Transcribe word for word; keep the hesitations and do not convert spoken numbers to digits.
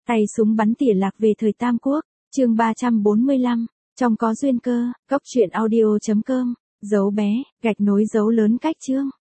Tay súng bắn tỉa lạc về thời Tam Quốc, chương ba trăm bốn mươi lăm, trong có duyên cơ, góc truyện audio chấm com, dấu bé, gạch nối dấu lớn cách chương.